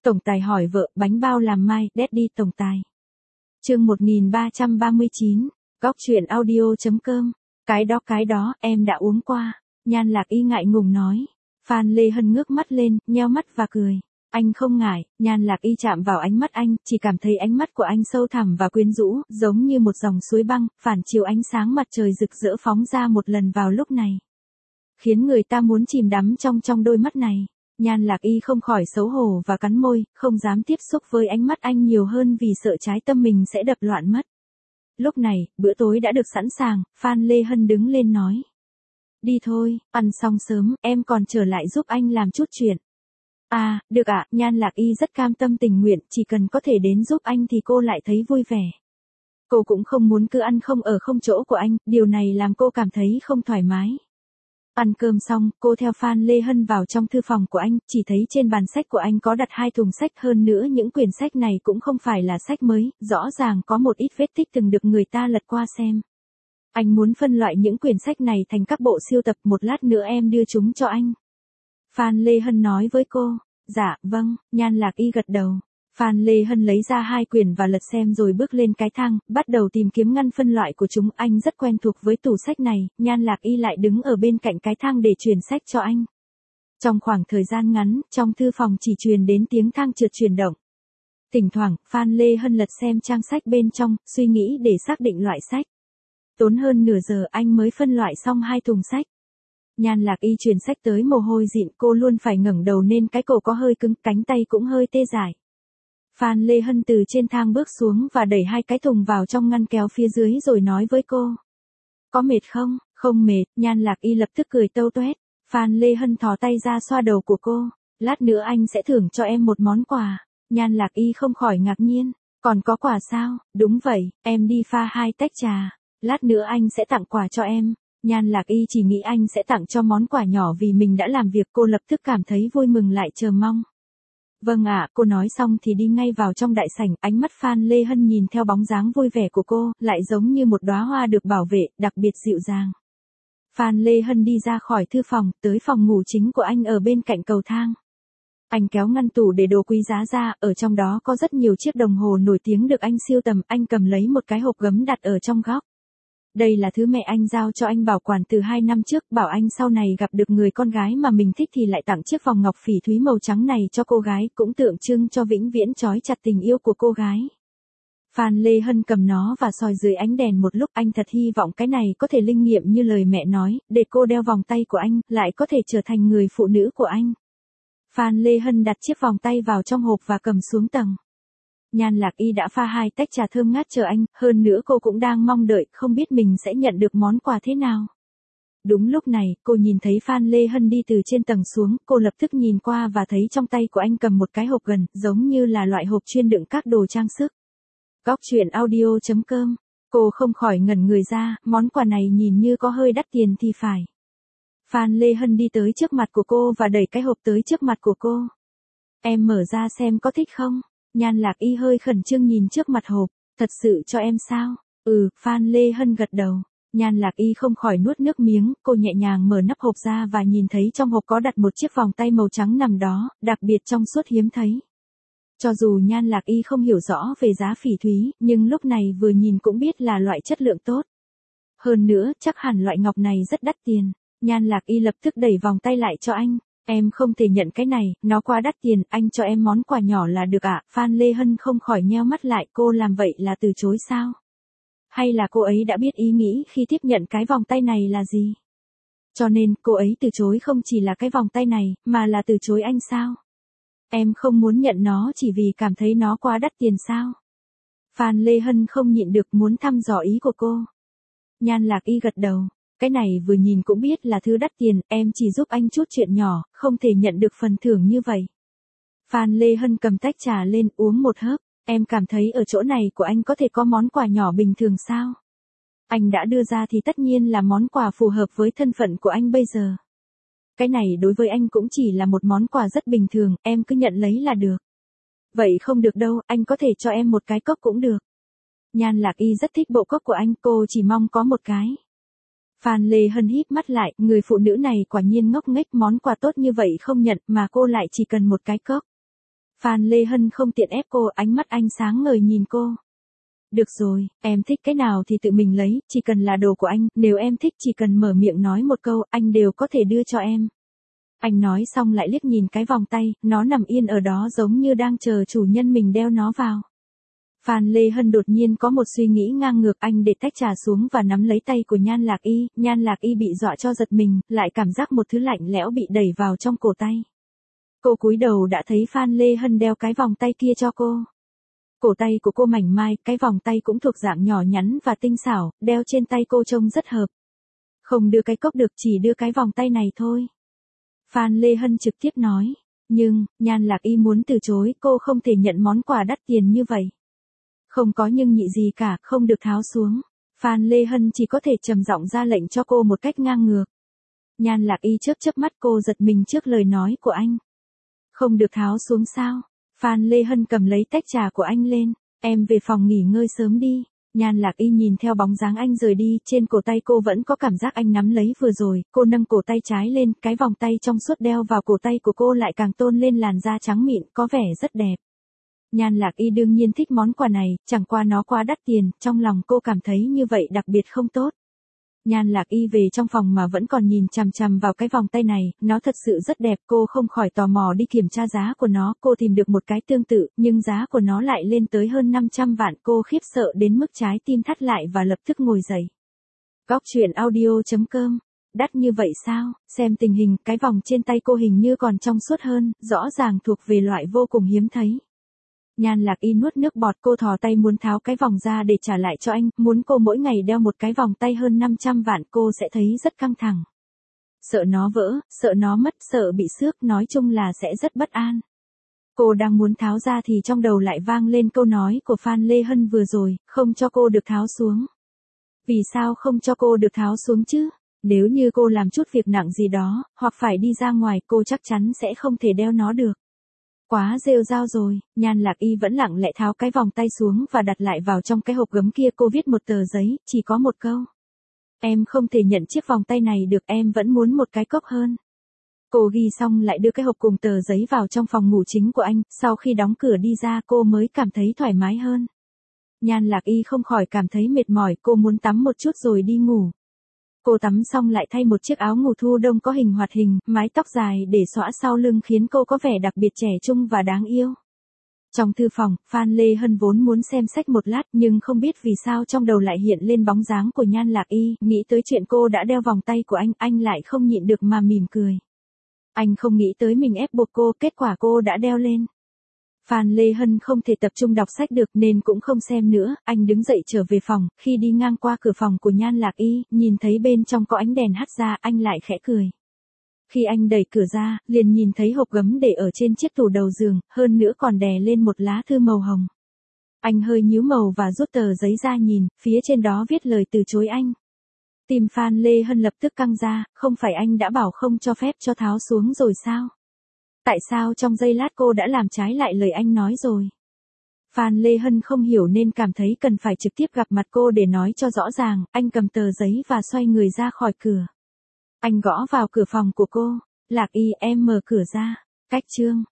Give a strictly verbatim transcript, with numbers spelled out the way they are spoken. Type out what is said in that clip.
Tổng tài hỏi vợ, bánh bao làm mai, Daddy tổng tài. Chương một nghìn ba trăm ba mươi chín, góc truyện audio.com. Cái đó cái đó, em đã uống qua. Nhan Lạc Y ngại ngùng nói. Phan Lê Hân ngước mắt lên, nheo mắt và cười. Anh không ngại. Nhan Lạc Y chạm vào ánh mắt anh, chỉ cảm thấy ánh mắt của anh sâu thẳm và quyến rũ, giống như một dòng suối băng, phản chiếu ánh sáng mặt trời rực rỡ phóng ra một lần vào lúc này. Khiến người ta muốn chìm đắm trong trong đôi mắt này. Nhan Lạc Y không khỏi xấu hổ và cắn môi, không dám tiếp xúc với ánh mắt anh nhiều hơn vì sợ trái tim mình sẽ đập loạn mất. Lúc này, bữa tối đã được sẵn sàng, Phan Lê Hân đứng lên nói. Đi thôi, ăn xong sớm, em còn trở lại giúp anh làm chút chuyện. À, được ạ, Nhan Lạc Y rất cam tâm tình nguyện, chỉ cần có thể đến giúp anh thì cô lại thấy vui vẻ. Cô cũng không muốn cứ ăn không ở không chỗ của anh, điều này làm cô cảm thấy không thoải mái. Ăn cơm xong, cô theo Phan Lê Hân vào trong thư phòng của anh, chỉ thấy trên bàn sách của anh có đặt hai thùng sách, hơn nữa những quyển sách này cũng không phải là sách mới, rõ ràng có một ít vết tích từng được người ta lật qua xem. Anh muốn phân loại những quyển sách này thành các bộ siêu tập, một lát nữa em đưa chúng cho anh. Phan Lê Hân nói với cô. Dạ, vâng, Nhan Lạc Y gật đầu. Phan Lê Hân lấy ra hai quyển và lật xem rồi bước lên cái thang, bắt đầu tìm kiếm ngăn phân loại của chúng. Anh rất quen thuộc với tủ sách này, Nhan Lạc Y lại đứng ở bên cạnh cái thang để chuyển sách cho anh. Trong khoảng thời gian ngắn, trong thư phòng chỉ truyền đến tiếng thang trượt chuyển động. Thỉnh thoảng, Phan Lê Hân lật xem trang sách bên trong, suy nghĩ để xác định loại sách. Tốn hơn nửa giờ anh mới phân loại xong hai thùng sách. Nhan Lạc Y chuyển sách tới mồ hôi dịn, cô luôn phải ngẩng đầu nên cái cổ có hơi cứng, cánh tay cũng hơi tê dại. Phan Lê Hân từ trên thang bước xuống và đẩy hai cái thùng vào trong ngăn kéo phía dưới rồi nói với cô. Có mệt không? Không mệt, Nhan Lạc Y lập tức cười tâu tuét. Phan Lê Hân thò tay ra xoa đầu của cô. Lát nữa anh sẽ thưởng cho em một món quà. Nhan Lạc Y không khỏi ngạc nhiên. Còn có quà sao? Đúng vậy, em đi pha hai tách trà. Lát nữa anh sẽ tặng quà cho em. Nhan Lạc Y chỉ nghĩ anh sẽ tặng cho món quà nhỏ vì mình đã làm việc, cô lập tức cảm thấy vui mừng lại chờ mong. Vâng ạ, cô nói xong thì đi ngay vào trong đại sảnh, ánh mắt Phan Lê Hân nhìn theo bóng dáng vui vẻ của cô, lại giống như một đóa hoa được bảo vệ, đặc biệt dịu dàng. Phan Lê Hân đi ra khỏi thư phòng, tới phòng ngủ chính của anh ở bên cạnh cầu thang. Anh kéo ngăn tủ để đồ quý giá ra, ở trong đó có rất nhiều chiếc đồng hồ nổi tiếng được anh sưu tầm, anh cầm lấy một cái hộp gấm đặt ở trong góc. Đây là thứ mẹ anh giao cho anh bảo quản từ hai năm trước, bảo anh sau này gặp được người con gái mà mình thích thì lại tặng chiếc vòng ngọc phỉ thúy màu trắng này cho cô gái, cũng tượng trưng cho vĩnh viễn trói chặt tình yêu của cô gái. Phan Lê Hân cầm nó và soi dưới ánh đèn một lúc, anh thật hy vọng cái này có thể linh nghiệm như lời mẹ nói, để cô đeo vòng tay của anh, lại có thể trở thành người phụ nữ của anh. Phan Lê Hân đặt chiếc vòng tay vào trong hộp và cầm xuống tầng. Nhan Lạc Y đã pha hai tách trà thơm ngát chờ anh, hơn nữa cô cũng đang mong đợi, không biết mình sẽ nhận được món quà thế nào. Đúng lúc này, cô nhìn thấy Phan Lê Hân đi từ trên tầng xuống, cô lập tức nhìn qua và thấy trong tay của anh cầm một cái hộp gần, giống như là loại hộp chuyên đựng các đồ trang sức. Góc truyện audio.com, cô không khỏi ngẩn người ra, món quà này nhìn như có hơi đắt tiền thì phải. Phan Lê Hân đi tới trước mặt của cô và đẩy cái hộp tới trước mặt của cô. Em mở ra xem có thích không? Nhan Lạc Y hơi khẩn trương nhìn trước mặt hộp, thật sự cho em sao? Ừ, Phan Lê Hân gật đầu. Nhan Lạc Y không khỏi nuốt nước miếng, cô nhẹ nhàng mở nắp hộp ra và nhìn thấy trong hộp có đặt một chiếc vòng tay màu trắng nằm đó, đặc biệt trong suốt hiếm thấy. Cho dù Nhan Lạc Y không hiểu rõ về giá phỉ thúy, nhưng lúc này vừa nhìn cũng biết là loại chất lượng tốt. Hơn nữa, chắc hẳn loại ngọc này rất đắt tiền. Nhan Lạc Y lập tức đẩy vòng tay lại cho anh. Em không thể nhận cái này, nó quá đắt tiền, anh cho em món quà nhỏ là được ạ. À? Phan Lê Hân không khỏi nheo mắt lại, cô làm vậy là từ chối sao? Hay là cô ấy đã biết ý nghĩ khi tiếp nhận cái vòng tay này là gì? Cho nên, cô ấy từ chối không chỉ là cái vòng tay này, mà là từ chối anh sao? Em không muốn nhận nó chỉ vì cảm thấy nó quá đắt tiền sao? Phan Lê Hân không nhịn được muốn thăm dò ý của cô. Nhan Lạc Y gật đầu. Cái này vừa nhìn cũng biết là thứ đắt tiền, em chỉ giúp anh chút chuyện nhỏ, không thể nhận được phần thưởng như vậy. Phan Lê Hân cầm tách trà lên uống một hớp, em cảm thấy ở chỗ này của anh có thể có món quà nhỏ bình thường sao? Anh đã đưa ra thì tất nhiên là món quà phù hợp với thân phận của anh bây giờ. Cái này đối với anh cũng chỉ là một món quà rất bình thường, em cứ nhận lấy là được. Vậy không được đâu, anh có thể cho em một cái cốc cũng được. Nhan Lạc Y rất thích bộ cốc của anh, cô chỉ mong có một cái. Phan Lê Hân híp mắt lại, người phụ nữ này quả nhiên ngốc nghếch, món quà tốt như vậy không nhận mà cô lại chỉ cần một cái cốc. Phan Lê Hân không tiện ép cô, ánh mắt anh sáng ngời nhìn cô. Được rồi, em thích cái nào thì tự mình lấy, chỉ cần là đồ của anh, nếu em thích chỉ cần mở miệng nói một câu, anh đều có thể đưa cho em. Anh nói xong lại liếc nhìn cái vòng tay, nó nằm yên ở đó giống như đang chờ chủ nhân mình đeo nó vào. Phan Lê Hân đột nhiên có một suy nghĩ ngang ngược, anh để tách trà xuống và nắm lấy tay của Nhan Lạc Y, Nhan Lạc Y bị dọa cho giật mình, lại cảm giác một thứ lạnh lẽo bị đẩy vào trong cổ tay. Cô cúi đầu đã thấy Phan Lê Hân đeo cái vòng tay kia cho cô. Cổ tay của cô mảnh mai, cái vòng tay cũng thuộc dạng nhỏ nhắn và tinh xảo, đeo trên tay cô trông rất hợp. Không đưa cái cốc được, chỉ đưa cái vòng tay này thôi. Phan Lê Hân trực tiếp nói, nhưng, Nhan Lạc Y muốn từ chối, cô không thể nhận món quà đắt tiền như vậy. Không có nhưng nhị gì cả, không được tháo xuống. Phan Lê Hân chỉ có thể trầm giọng ra lệnh cho cô một cách ngang ngược. Nhan Lạc Y chớp chớp mắt, cô giật mình trước lời nói của anh. Không được tháo xuống sao? Phan Lê Hân cầm lấy tách trà của anh lên. Em về phòng nghỉ ngơi sớm đi. Nhan Lạc Y nhìn theo bóng dáng anh rời đi, trên cổ tay cô vẫn có cảm giác anh nắm lấy vừa rồi, cô nâng cổ tay trái lên, cái vòng tay trong suốt đeo vào cổ tay của cô lại càng tôn lên làn da trắng mịn, có vẻ rất đẹp. Nhan Lạc Y đương nhiên thích món quà này, chẳng qua nó quá đắt tiền, trong lòng cô cảm thấy như vậy đặc biệt không tốt. Nhan Lạc Y về trong phòng mà vẫn còn nhìn chằm chằm vào cái vòng tay này, nó thật sự rất đẹp, cô không khỏi tò mò đi kiểm tra giá của nó, cô tìm được một cái tương tự, nhưng giá của nó lại lên tới hơn năm trăm vạn, cô khiếp sợ đến mức trái tim thắt lại và lập tức ngồi dậy. Góc truyện audio chấm com. Đắt như vậy sao? Xem tình hình, cái vòng trên tay cô hình như còn trong suốt hơn, rõ ràng thuộc về loại vô cùng hiếm thấy. Nhan Lạc Y nuốt nước bọt, cô thò tay muốn tháo cái vòng ra để trả lại cho anh, muốn cô mỗi ngày đeo một cái vòng tay hơn năm trăm vạn, cô sẽ thấy rất căng thẳng. Sợ nó vỡ, sợ nó mất, sợ bị xước, nói chung là sẽ rất bất an. Cô đang muốn tháo ra thì trong đầu lại vang lên câu nói của Phan Lê Hân vừa rồi, không cho cô được tháo xuống. Vì sao không cho cô được tháo xuống chứ? Nếu như cô làm chút việc nặng gì đó, hoặc phải đi ra ngoài, cô chắc chắn sẽ không thể đeo nó được. Quá rêu rao rồi, Nhan Lạc Y vẫn lặng lẽ tháo cái vòng tay xuống và đặt lại vào trong cái hộp gấm kia, cô viết một tờ giấy, chỉ có một câu. Em không thể nhận chiếc vòng tay này được, em vẫn muốn một cái cốc hơn. Cô ghi xong lại đưa cái hộp cùng tờ giấy vào trong phòng ngủ chính của anh, sau khi đóng cửa đi ra cô mới cảm thấy thoải mái hơn. Nhan Lạc Y không khỏi cảm thấy mệt mỏi, cô muốn tắm một chút rồi đi ngủ. Cô tắm xong lại thay một chiếc áo ngủ thu đông có hình hoạt hình, mái tóc dài để xõa sau lưng khiến cô có vẻ đặc biệt trẻ trung và đáng yêu. Trong thư phòng, Phan Lê Hân vốn muốn xem sách một lát nhưng không biết vì sao trong đầu lại hiện lên bóng dáng của Nhan Lạc Y, nghĩ tới chuyện cô đã đeo vòng tay của anh, anh lại không nhịn được mà mỉm cười. Anh không nghĩ tới mình ép buộc cô, kết quả cô đã đeo lên. Phan Lê Hân không thể tập trung đọc sách được nên cũng không xem nữa, anh đứng dậy trở về phòng, khi đi ngang qua cửa phòng của Nhan Lạc Y, nhìn thấy bên trong có ánh đèn hắt ra, anh lại khẽ cười. Khi anh đẩy cửa ra, liền nhìn thấy hộp gấm để ở trên chiếc tủ đầu giường, hơn nữa còn đè lên một lá thư màu hồng. Anh hơi nhíu màu và rút tờ giấy ra nhìn, phía trên đó viết lời từ chối anh. Tim Phan Lê Hân lập tức căng ra, không phải anh đã bảo không cho phép cho tháo xuống rồi sao? Tại sao trong giây lát cô đã làm trái lại lời anh nói rồi? Phan Lê Hân không hiểu nên cảm thấy cần phải trực tiếp gặp mặt cô để nói cho rõ ràng, anh cầm tờ giấy và xoay người ra khỏi cửa. Anh gõ vào cửa phòng của cô, Lạc Y, em mở cửa ra. Cách chương